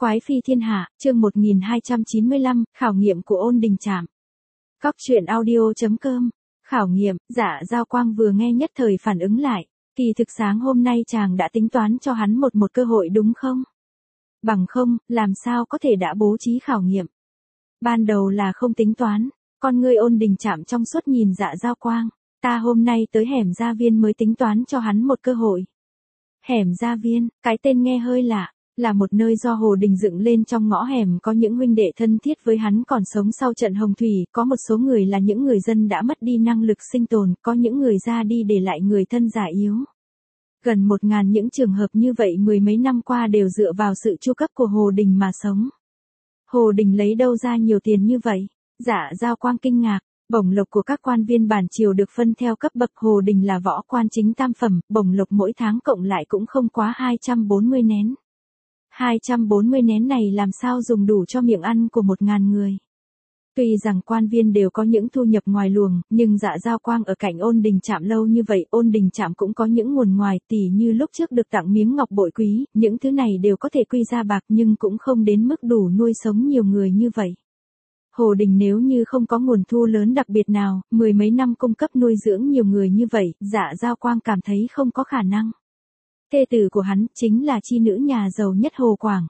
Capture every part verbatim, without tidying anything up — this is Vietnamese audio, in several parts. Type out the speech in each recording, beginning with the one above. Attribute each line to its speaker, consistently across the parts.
Speaker 1: Quái phi thiên hạ, chương một nghìn hai trăm chín mươi lăm, khảo nghiệm của Ôn Đình Trạm. Cóc truyện audio chấm com. Khảo nghiệm, Dạ Giao Quang vừa nghe nhất thời phản ứng lại. Kỳ thực sáng hôm nay chàng đã tính toán cho hắn một một cơ hội đúng không? Bằng không, làm sao có thể đã bố trí khảo nghiệm? Ban đầu là không tính toán, con ngươi Ôn Đình Trạm trong suốt nhìn Dạ Giao Quang. Ta hôm nay tới hẻm gia viên mới tính toán cho hắn một cơ hội. Hẻm gia viên, cái tên nghe hơi lạ. Là một nơi do Hồ Đình dựng lên trong ngõ hẻm, có những huynh đệ thân thiết với hắn còn sống sau trận Hồng Thủy, có một số người là những người dân đã mất đi năng lực sinh tồn, có những người ra đi để lại người thân già yếu. Gần một ngàn những trường hợp như vậy mười mấy năm qua đều dựa vào sự chu cấp của Hồ Đình mà sống. Hồ Đình lấy đâu ra nhiều tiền như vậy? Dạ Giao Quang kinh ngạc. Bổng lộc của các quan viên bản triều được phân theo cấp bậc, Hồ Đình là võ quan chính tam phẩm, bổng lộc mỗi tháng cộng lại cũng không quá hai trăm bốn mươi nén. hai trăm bốn mươi nén này làm sao dùng đủ cho miệng ăn của một ngàn người. Tuy rằng quan viên đều có những thu nhập ngoài luồng, nhưng Dạ Giao Quang ở cạnh Ôn Đình Trạm lâu như vậy, Ôn Đình Trạm cũng có những nguồn ngoài, tỉ như lúc trước được tặng miếng ngọc bội quý, những thứ này đều có thể quy ra bạc nhưng cũng không đến mức đủ nuôi sống nhiều người như vậy. Hồ Đình nếu như không có nguồn thu lớn đặc biệt nào, mười mấy năm cung cấp nuôi dưỡng nhiều người như vậy, Dạ Giao Quang cảm thấy không có khả năng. Thê tử của hắn chính là chi nữ nhà giàu nhất Hồ Quảng.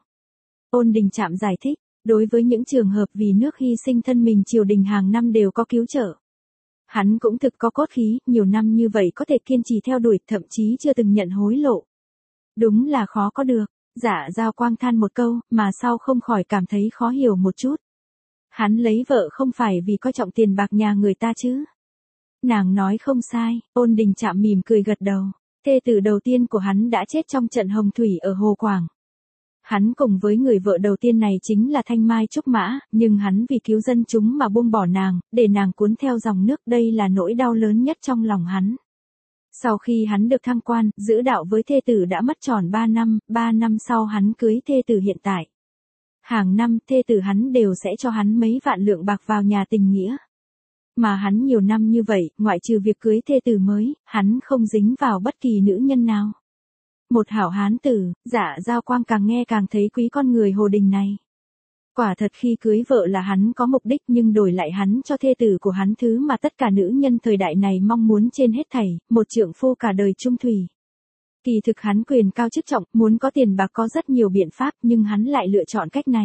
Speaker 1: Ôn Đình Trạm giải thích, đối với những trường hợp vì nước hy sinh thân mình triều đình hàng năm đều có cứu trợ. Hắn cũng thực có cốt khí, nhiều năm như vậy có thể kiên trì theo đuổi, thậm chí chưa từng nhận hối lộ. Đúng là khó có được. Dạ Giao Quang than một câu, mà sau không khỏi cảm thấy khó hiểu một chút. Hắn lấy vợ không phải vì coi trọng tiền bạc nhà người ta chứ. Nàng nói không sai, Ôn Đình Trạm mỉm cười gật đầu. Thê tử đầu tiên của hắn đã chết trong trận Hồng Thủy ở Hồ Quảng. Hắn cùng với người vợ đầu tiên này chính là Thanh Mai Trúc Mã, nhưng hắn vì cứu dân chúng mà buông bỏ nàng, để nàng cuốn theo dòng nước, đây là nỗi đau lớn nhất trong lòng hắn. Sau khi hắn được thăng quan, giữ đạo với thê tử đã mất tròn ba năm, ba năm sau hắn cưới thê tử hiện tại. Hàng năm thê tử hắn đều sẽ cho hắn mấy vạn lượng bạc vào nhà tình nghĩa. Mà hắn nhiều năm như vậy, ngoại trừ việc cưới thê tử mới, hắn không dính vào bất kỳ nữ nhân nào. Một hảo hán tử, Dạ Giao Quang càng nghe càng thấy quý con người Hồ Đình này. Quả thật khi cưới vợ là hắn có mục đích, nhưng đổi lại hắn cho thê tử của hắn thứ mà tất cả nữ nhân thời đại này mong muốn trên hết thảy, một trượng phu cả đời chung thủy. Kỳ thực hắn quyền cao chức trọng, muốn có tiền bạc có rất nhiều biện pháp, nhưng hắn lại lựa chọn cách này.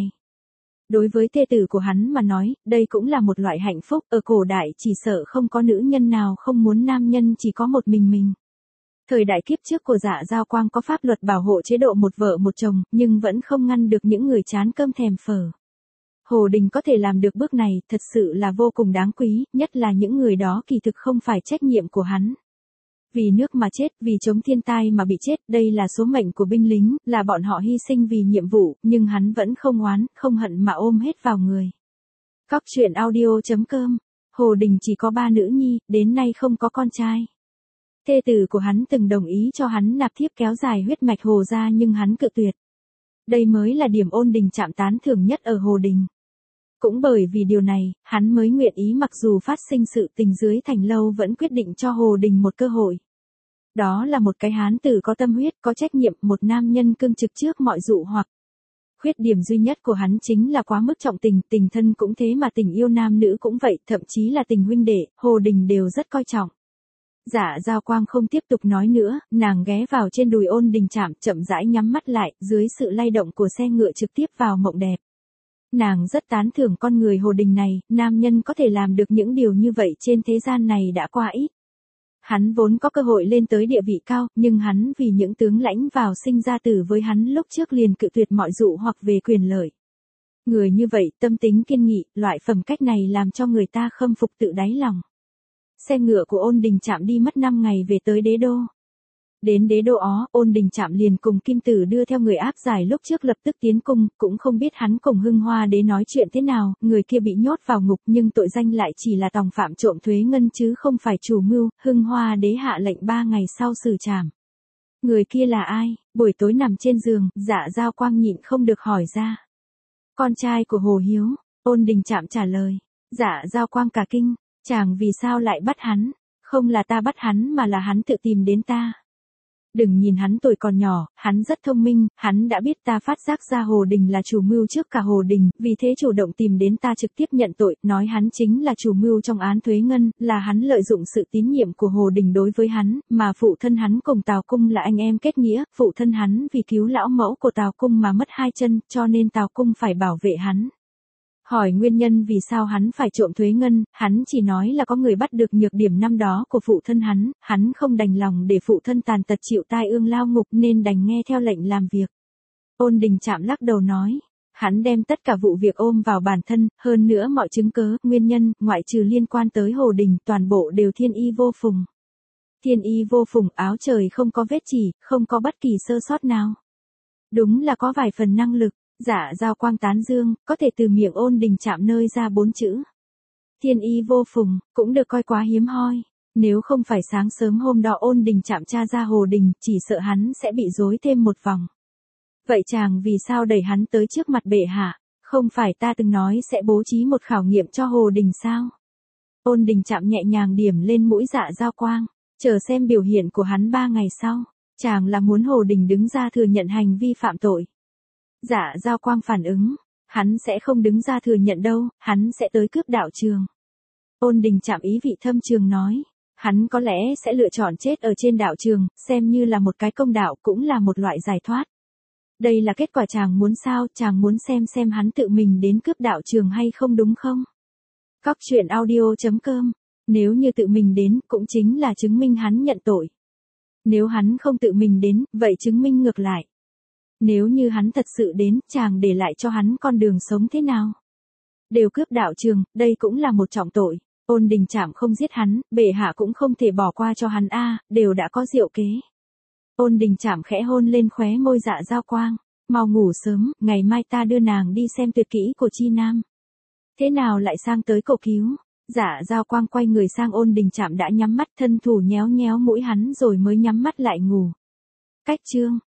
Speaker 1: Đối với thê tử của hắn mà nói, đây cũng là một loại hạnh phúc, ở cổ đại chỉ sợ không có nữ nhân nào không muốn nam nhân chỉ có một mình mình. Thời đại kiếp trước của Dạ Giao Quang có pháp luật bảo hộ chế độ một vợ một chồng, nhưng vẫn không ngăn được những người chán cơm thèm phở. Hồ Đình có thể làm được bước này, thật sự là vô cùng đáng quý, nhất là những người đó kỳ thực không phải trách nhiệm của hắn. Vì nước mà chết, vì chống thiên tai mà bị chết, đây là số mệnh của binh lính, là bọn họ hy sinh vì nhiệm vụ, nhưng hắn vẫn không oán, không hận mà ôm hết vào người. Cóc truyện audio chấm com. Hồ Đình chỉ có ba nữ nhi, đến nay không có con trai. Thê tử của hắn từng đồng ý cho hắn nạp thiếp kéo dài huyết mạch Hồ gia nhưng hắn cự tuyệt. Đây mới là điểm Ôn Đình Trạm tán thưởng nhất ở Hồ Đình. Cũng bởi vì điều này, hắn mới nguyện ý mặc dù phát sinh sự tình dưới thành lâu vẫn quyết định cho Hồ Đình một cơ hội. Đó là một cái hán tử có tâm huyết, có trách nhiệm, một nam nhân cương trực trước mọi dụ hoặc. Khuyết điểm duy nhất của hắn chính là quá mức trọng tình, tình thân cũng thế mà tình yêu nam nữ cũng vậy, thậm chí là tình huynh đệ, Hồ Đình đều rất coi trọng. Dạ Giao Quang không tiếp tục nói nữa, nàng ghé vào trên đùi Ôn Đình Trạm, chậm rãi nhắm mắt lại, dưới sự lay động của xe ngựa trực tiếp vào mộng đẹp. Nàng rất tán thưởng con người Hồ Đình này, nam nhân có thể làm được những điều như vậy trên thế gian này đã qua ít. Hắn vốn có cơ hội lên tới địa vị cao, nhưng hắn vì những tướng lãnh vào sinh ra tử với hắn lúc trước liền cự tuyệt mọi dụ hoặc về quyền lợi. Người như vậy, tâm tính kiên nghị, loại phẩm cách này làm cho người ta khâm phục tự đáy lòng. Xe ngựa của Ôn Đình Trạm đi mất năm ngày về tới đế đô. Đến đế đô ó, Ôn Đình Trạm liền cùng Kim Tử đưa theo người áp giải lúc trước lập tức tiến cung, cũng không biết hắn cùng Hưng Hoa đế nói chuyện thế nào, người kia bị nhốt vào ngục nhưng tội danh lại chỉ là tòng phạm trộm thuế ngân chứ không phải chủ mưu, Hưng Hoa đế hạ lệnh ba ngày sau xử trảm. Người kia là ai? Buổi tối nằm trên giường, Dạ Giao Quang nhịn không được hỏi ra. Con trai của Hồ Hiếu, Ôn Đình Trạm trả lời. Dạ Giao Quang cả kinh, chàng vì sao lại bắt hắn? Không là ta bắt hắn mà là hắn tự tìm đến ta. Đừng nhìn hắn tuổi còn nhỏ, hắn rất thông minh, hắn đã biết ta phát giác ra Hồ Đình là chủ mưu trước cả Hồ Đình, vì thế chủ động tìm đến ta trực tiếp nhận tội, nói hắn chính là chủ mưu trong án Thuế Ngân, là hắn lợi dụng sự tín nhiệm của Hồ Đình đối với hắn, mà phụ thân hắn cùng Tào Cung là anh em kết nghĩa, phụ thân hắn vì cứu lão mẫu của Tào Cung mà mất hai chân, cho nên Tào Cung phải bảo vệ hắn. Hỏi nguyên nhân vì sao hắn phải trộm Thuế Ngân, hắn chỉ nói là có người bắt được nhược điểm năm đó của phụ thân hắn, hắn không đành lòng để phụ thân tàn tật chịu tai ương lao ngục nên đành nghe theo lệnh làm việc. Ôn Đình Trạm lắc đầu nói, hắn đem tất cả vụ việc ôm vào bản thân, hơn nữa mọi chứng cớ, nguyên nhân, ngoại trừ liên quan tới Hồ Đình, toàn bộ đều thiên y vô phùng. Thiên y vô phùng, áo trời không có vết chỉ, không có bất kỳ sơ sót nào. Đúng là có vài phần năng lực. Dạ Giao Quang tán dương, có thể từ miệng Ôn Đình Trạm nơi ra bốn chữ. Thiên y vô phùng, cũng được coi quá hiếm hoi. Nếu không phải sáng sớm hôm đó Ôn Đình Trạm tra ra Hồ Đình, chỉ sợ hắn sẽ bị rối thêm một vòng. Vậy chàng vì sao đẩy hắn tới trước mặt bệ hạ? Không phải ta từng nói sẽ bố trí một khảo nghiệm cho Hồ Đình sao? Ôn Đình Trạm nhẹ nhàng điểm lên mũi Dạ Giao Quang, chờ xem biểu hiện của hắn ba ngày sau. Chàng là muốn Hồ Đình đứng ra thừa nhận hành vi phạm tội. Dạ Giao Quang phản ứng, hắn sẽ không đứng ra thừa nhận đâu, hắn sẽ tới cướp đạo trường. Ôn Đình Trạm ý vị thâm trường nói, hắn có lẽ sẽ lựa chọn chết ở trên đạo trường, xem như là một cái công đạo cũng là một loại giải thoát. Đây là kết quả chàng muốn sao, chàng muốn xem xem hắn tự mình đến cướp đạo trường hay không đúng không? Cóc truyện audio chấm com, nếu như tự mình đến, cũng chính là chứng minh hắn nhận tội. Nếu hắn không tự mình đến, vậy chứng minh ngược lại. Nếu như hắn thật sự đến, chàng để lại cho hắn con đường sống thế nào? Đều cướp đạo trường, đây cũng là một trọng tội. Ôn Đình Trạm không giết hắn, bệ hạ cũng không thể bỏ qua cho hắn a, đều đã có diệu kế. Ôn Đình Trạm khẽ hôn lên khóe môi Dạ Giao Quang, mau ngủ sớm, ngày mai ta đưa nàng đi xem tuyệt kỹ của Chi Nam. Thế nào lại sang tới cầu cứu? Dạ Giao Quang quay người sang Ôn Đình Trạm đã nhắm mắt, thân thủ nhéo nhéo mũi hắn rồi mới nhắm mắt lại ngủ. Cách chương